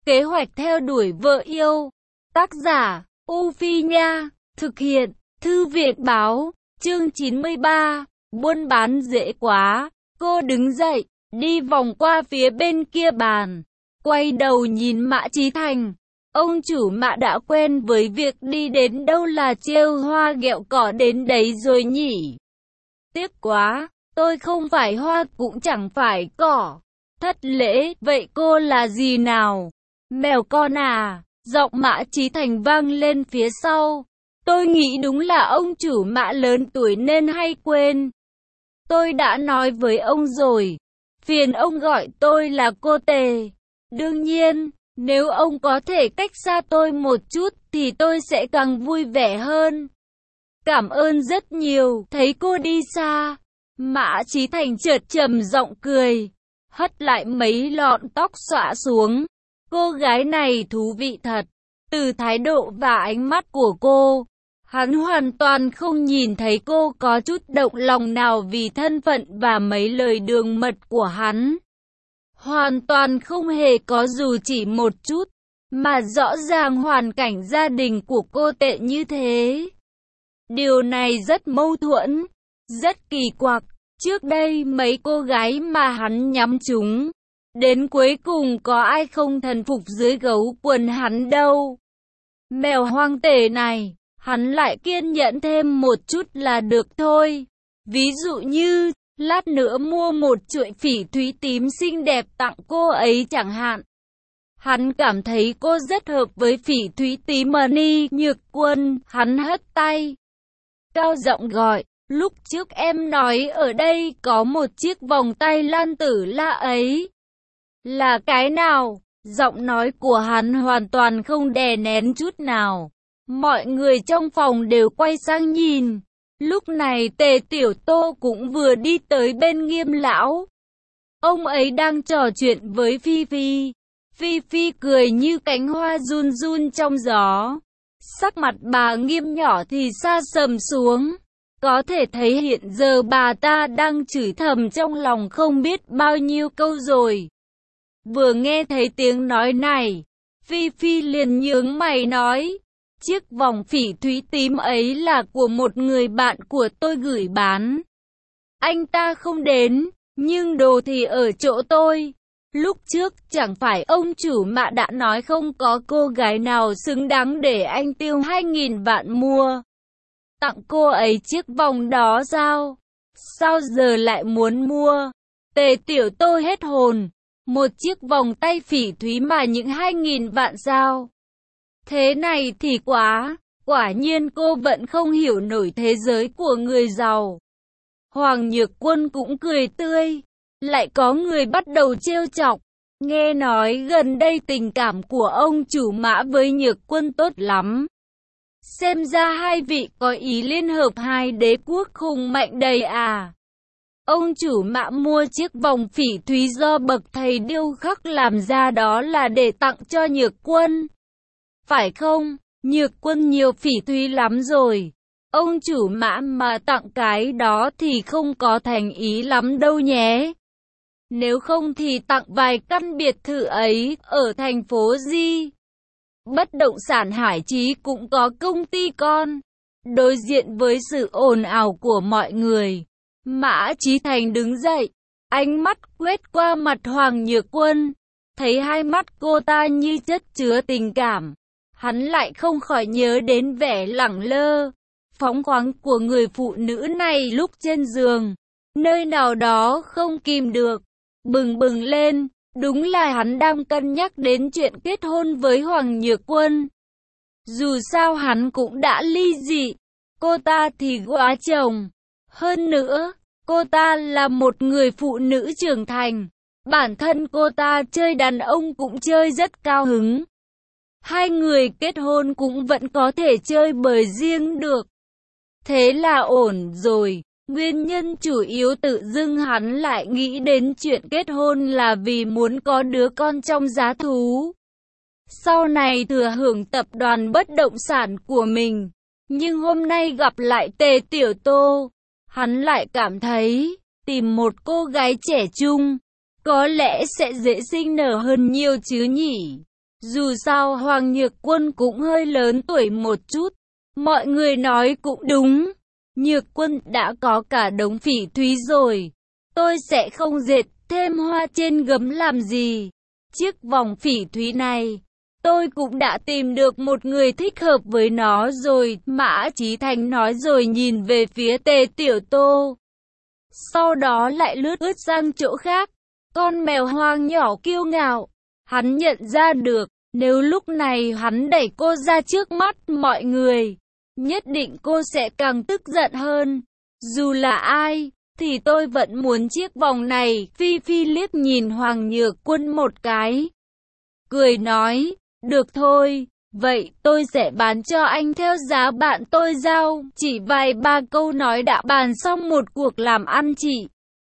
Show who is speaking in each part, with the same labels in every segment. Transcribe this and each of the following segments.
Speaker 1: Kế hoạch theo đuổi vợ yêu. Tác giả, U Phi Nha. Thực hiện, Thư viện Báo. Chương 93. Buôn bán dễ quá. Cô đứng dậy, đi vòng qua phía bên kia bàn. Quay đầu nhìn Mã Chí Thành. Ông chủ Mã đã quen với việc đi đến đâu là trêu hoa ghẹo cỏ đến đấy rồi nhỉ. Tiếc quá, tôi không phải hoa cũng chẳng phải cỏ. Thất lễ, vậy cô là gì nào? Mèo con à? Giọng Mã Chí Thành vang lên phía sau. Tôi nghĩ đúng là ông chủ Mã lớn tuổi nên hay quên. Tôi đã nói với ông rồi, phiền ông gọi tôi là cô Tề. Đương nhiên, nếu ông có thể cách xa tôi một chút thì tôi sẽ càng vui vẻ hơn. Cảm ơn rất nhiều. Thấy cô đi xa, Mã Chí Thành chợt trầm giọng cười, hất lại mấy lọn tóc xõa xuống. Cô gái này thú vị thật. Từ thái độ và ánh mắt của cô, hắn hoàn toàn không nhìn thấy cô có chút động lòng nào vì thân phận và mấy lời đường mật của hắn. Hoàn toàn không hề có dù chỉ một chút, mà rõ ràng hoàn cảnh gia đình của cô tệ như thế. Điều này rất mâu thuẫn, rất kỳ quặc. Trước đây mấy cô gái mà hắn nhắm trúng, đến cuối cùng có ai không thần phục dưới gấu quần hắn đâu. Mèo hoang tể này, hắn lại kiên nhẫn thêm một chút là được thôi. Ví dụ như, lát nữa mua một chuỗi phỉ thúy tím xinh đẹp tặng cô ấy chẳng hạn. Hắn cảm thấy cô rất hợp với phỉ thúy tím Ni Nhược Quân, hắn hất tay. Cao giọng gọi, lúc trước em nói ở đây có một chiếc vòng tay Lan Tử La ấy. Là cái nào? Giọng nói của hắn hoàn toàn không đè nén chút nào. Mọi người trong phòng đều quay sang nhìn. Lúc này Tề Tiểu Tô cũng vừa đi tới bên Nghiêm lão. Ông ấy đang trò chuyện với Phi Phi. Phi Phi cười như cánh hoa run run trong gió. Sắc mặt bà Nghiêm nhỏ thì sa sầm xuống. Có thể thấy hiện giờ bà ta đang chửi thầm trong lòng không biết bao nhiêu câu rồi. Vừa nghe thấy tiếng nói này, Phi Phi liền nhướng mày nói, chiếc vòng phỉ thúy tím ấy là của một người bạn của tôi gửi bán. Anh ta không đến, nhưng đồ thì ở chỗ tôi. Lúc trước chẳng phải ông chủ Mã đã nói không có cô gái nào xứng đáng để anh tiêu 2.000 vạn mua. Tặng cô ấy chiếc vòng đó sao? Sao giờ lại muốn mua? Tề Tiểu Tô hết hồn. Một chiếc vòng tay phỉ thúy mà những 2.000 vạn sao? Thế này thì quá, quả nhiên cô vẫn không hiểu nổi thế giới của người giàu. Hoàng Nhược Quân cũng cười tươi, lại có người bắt đầu trêu chọc. Nghe nói gần đây tình cảm của ông chủ Mã với Nhược Quân tốt lắm. Xem ra hai vị có ý liên hợp hai đế quốc hùng mạnh đây à. Ông chủ Mã mua chiếc vòng phỉ thúy do bậc thầy điêu khắc làm ra đó là để tặng cho Nhược Quân. Phải không? Nhược Quân nhiều phỉ thúy lắm rồi. Ông chủ Mã mà tặng cái đó thì không có thành ý lắm đâu nhé. Nếu không thì tặng vài căn biệt thự ấy ở thành phố Di. Bất động sản Hải Chí cũng có công ty con. Đối diện với sự ồn ào của mọi người, Mã Chí Thành đứng dậy, ánh mắt quét qua mặt Hoàng Nhược Quân, thấy hai mắt cô ta như chất chứa tình cảm. Hắn lại không khỏi nhớ đến vẻ lẳng lơ, phóng khoáng của người phụ nữ này lúc trên giường. Nơi nào đó không kìm được, bừng bừng lên, đúng là hắn đang cân nhắc đến chuyện kết hôn với Hoàng Nhược Quân. Dù sao hắn cũng đã ly dị, cô ta thì góa chồng. Hơn nữa, cô ta là một người phụ nữ trưởng thành. Bản thân cô ta chơi đàn ông cũng chơi rất cao hứng. Hai người kết hôn cũng vẫn có thể chơi bời riêng được. Thế là ổn rồi. Nguyên nhân chủ yếu tự dưng hắn lại nghĩ đến chuyện kết hôn là vì muốn có đứa con trong giá thú. Sau này thừa hưởng tập đoàn bất động sản của mình. Nhưng hôm nay gặp lại Tề Tiểu Tô, hắn lại cảm thấy tìm một cô gái trẻ trung có lẽ sẽ dễ sinh nở hơn nhiều chứ nhỉ. Dù sao Hoàng Nhược Quân cũng hơi lớn tuổi một chút. Mọi người nói cũng đúng. Nhược Quân đã có cả đống phỉ thúy rồi. Tôi sẽ không dệt thêm hoa trên gấm làm gì. Chiếc vòng phỉ thúy này, tôi cũng đã tìm được một người thích hợp với nó rồi. Mã Chí Thành nói rồi nhìn về phía Tề Tiểu Tô. Sau đó lại lướt sang chỗ khác. Con mèo hoang nhỏ kiêu ngạo. Hắn nhận ra được, nếu lúc này hắn đẩy cô ra trước mắt mọi người, nhất định cô sẽ càng tức giận hơn. Dù là ai, thì tôi vẫn muốn chiếc vòng này. Phi Phi liếc nhìn Hoàng Nhược Quân một cái, cười nói, được thôi, vậy tôi sẽ bán cho anh theo giá bạn tôi giao. Chỉ vài ba câu nói đã bàn xong một cuộc làm ăn trị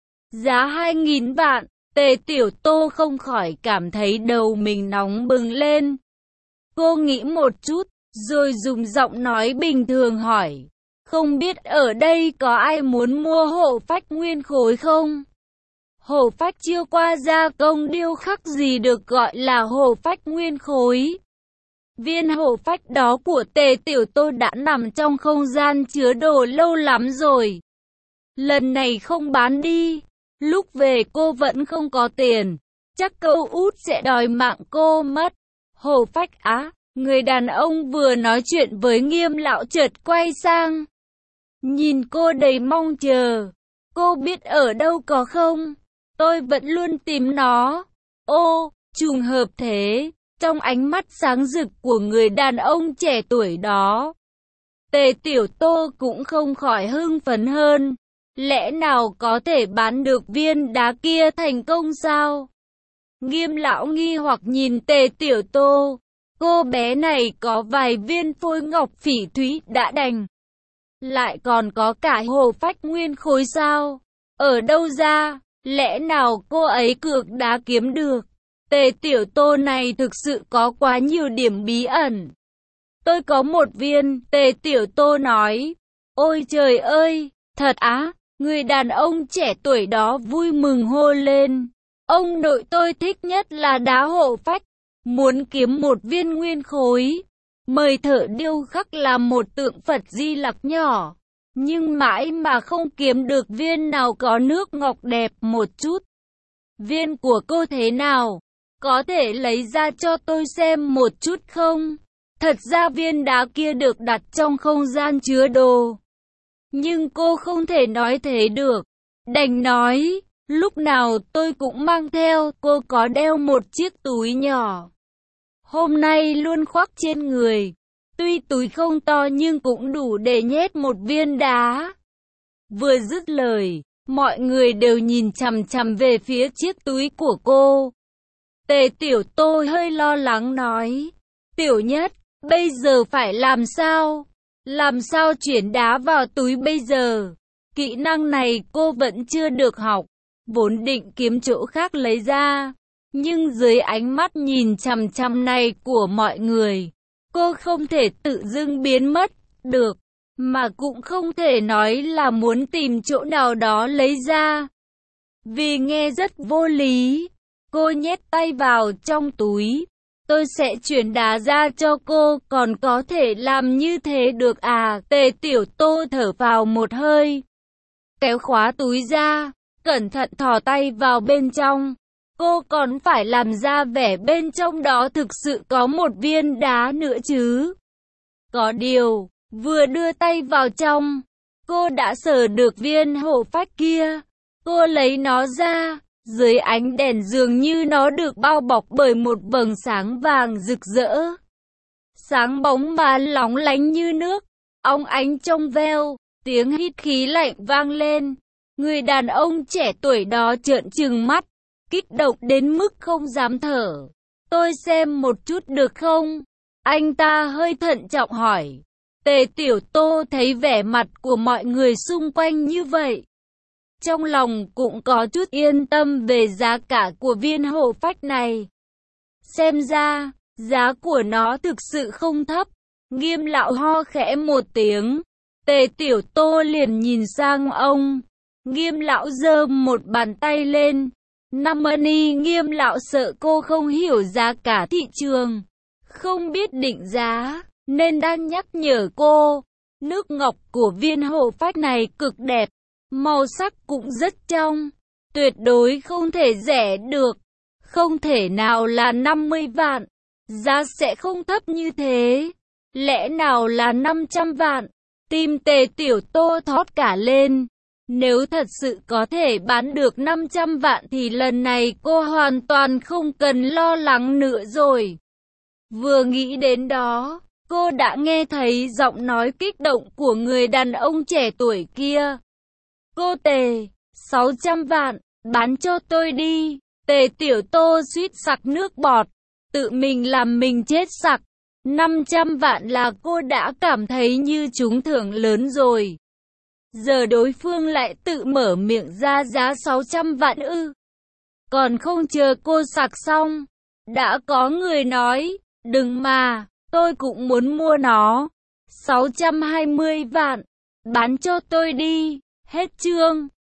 Speaker 1: giá 2.000 vạn. Tề Tiểu Tô không khỏi cảm thấy đầu mình nóng bừng lên. Cô nghĩ một chút, rồi dùng giọng nói bình thường hỏi, không biết ở đây có ai muốn mua hổ phách nguyên khối không? Hổ phách chưa qua gia công điêu khắc gì được gọi là hổ phách nguyên khối. Viên hổ phách đó của Tề Tiểu Tô đã nằm trong không gian chứa đồ lâu lắm rồi. Lần này không bán đi, lúc về cô vẫn không có tiền, chắc cậu út sẽ đòi mạng cô mất. Hổ phách á, người đàn ông vừa nói chuyện với Nghiêm lão chợt quay sang, nhìn cô đầy mong chờ. Cô biết ở đâu có không? Tôi vẫn luôn tìm nó. Ô, trùng hợp thế. Trong ánh mắt sáng rực của người đàn ông trẻ tuổi đó, Tề Tiểu Tô cũng không khỏi hưng phấn hơn. Lẽ nào có thể bán được viên đá kia thành công sao? Nghiêm lão nghi hoặc nhìn Tề Tiểu Tô. Cô bé này có vài viên phôi ngọc phỉ thúy đã đành, lại còn có cả hồ phách nguyên khối sao? Ở đâu ra? Lẽ nào cô ấy cược đá kiếm được? Tề Tiểu Tô này thực sự có quá nhiều điểm bí ẩn. Tôi có một viên, Tề Tiểu Tô nói. Ôi trời ơi, thật á? Người đàn ông trẻ tuổi đó vui mừng hô lên. Ông nội tôi thích nhất là đá hộ phách. Muốn kiếm một viên nguyên khối, mời thợ điêu khắc làm một tượng Phật Di Lặc nhỏ. Nhưng mãi mà không kiếm được viên nào có nước ngọc đẹp một chút. Viên của cô thế nào? Có thể lấy ra cho tôi xem một chút không? Thật ra viên đá kia được đặt trong không gian chứa đồ. Nhưng cô không thể nói thế được. Đành nói, lúc nào tôi cũng mang theo. Cô có đeo một chiếc túi nhỏ, hôm nay luôn khoác trên người. Tuy túi không to nhưng cũng đủ để nhét một viên đá. Vừa dứt lời, mọi người đều nhìn chằm chằm về phía chiếc túi của cô. Tề Tiểu Tô hơi lo lắng nói, Tiểu Nhất, bây giờ phải làm sao? Làm sao chuyển đá vào túi bây giờ? Kỹ năng này cô vẫn chưa được học, vốn định kiếm chỗ khác lấy ra. Nhưng dưới ánh mắt nhìn chằm chằm này của mọi người, cô không thể tự dưng biến mất được, mà cũng không thể nói là muốn tìm chỗ nào đó lấy ra, vì nghe rất vô lý. Cô nhét tay vào trong túi. Tôi sẽ chuyển đá ra cho cô, còn có thể làm như thế được à? Tề Tiểu Tô thở vào một hơi, kéo khóa túi ra, cẩn thận thò tay vào bên trong. Cô còn phải làm ra vẻ bên trong đó thực sự có một viên đá nữa chứ. Có điều, vừa đưa tay vào trong, cô đã sờ được viên hổ phách kia. Cô lấy nó ra, dưới ánh đèn dường như nó được bao bọc bởi một vầng sáng vàng rực rỡ. Sáng bóng mà lóng lánh như nước, óng ánh trong veo, tiếng hít khí lạnh vang lên. Người đàn ông trẻ tuổi đó trợn trừng mắt, kích động đến mức không dám thở. Tôi xem một chút được không? Anh ta hơi thận trọng hỏi. Tề Tiểu Tô thấy vẻ mặt của mọi người xung quanh như vậy, trong lòng cũng có chút yên tâm về giá cả của viên hổ phách này. Xem ra, giá của nó thực sự không thấp. Nghiêm lão ho khẽ một tiếng. Tề Tiểu Tô liền nhìn sang ông. Nghiêm lão giơ một bàn tay lên, Nam Mani Nghiêm Lão sợ cô không hiểu giá cả thị trường, không biết định giá, nên đang nhắc nhở cô. Nước ngọc của viên hộ phách này cực đẹp, màu sắc cũng rất trong, tuyệt đối không thể rẻ được, không thể nào là 50 vạn, giá sẽ không thấp như thế, lẽ nào là 500 vạn, tim Tề Tiểu Tô thót cả lên. Nếu thật sự có thể bán được 500 vạn thì lần này cô hoàn toàn không cần lo lắng nữa rồi. Vừa nghĩ đến đó, cô đã nghe thấy giọng nói kích động của người đàn ông trẻ tuổi kia. Cô Tề, 600 vạn, bán cho tôi đi. Tề Tiểu Tô suýt sặc nước bọt, tự mình làm mình chết sặc. 500 vạn là cô đã cảm thấy như trúng thưởng lớn rồi. Giờ đối phương lại tự mở miệng ra giá 600 vạn ư. Còn không chờ cô sặc xong, đã có người nói, đừng mà, tôi cũng muốn mua nó. 620 vạn, bán cho tôi đi. Hết chương.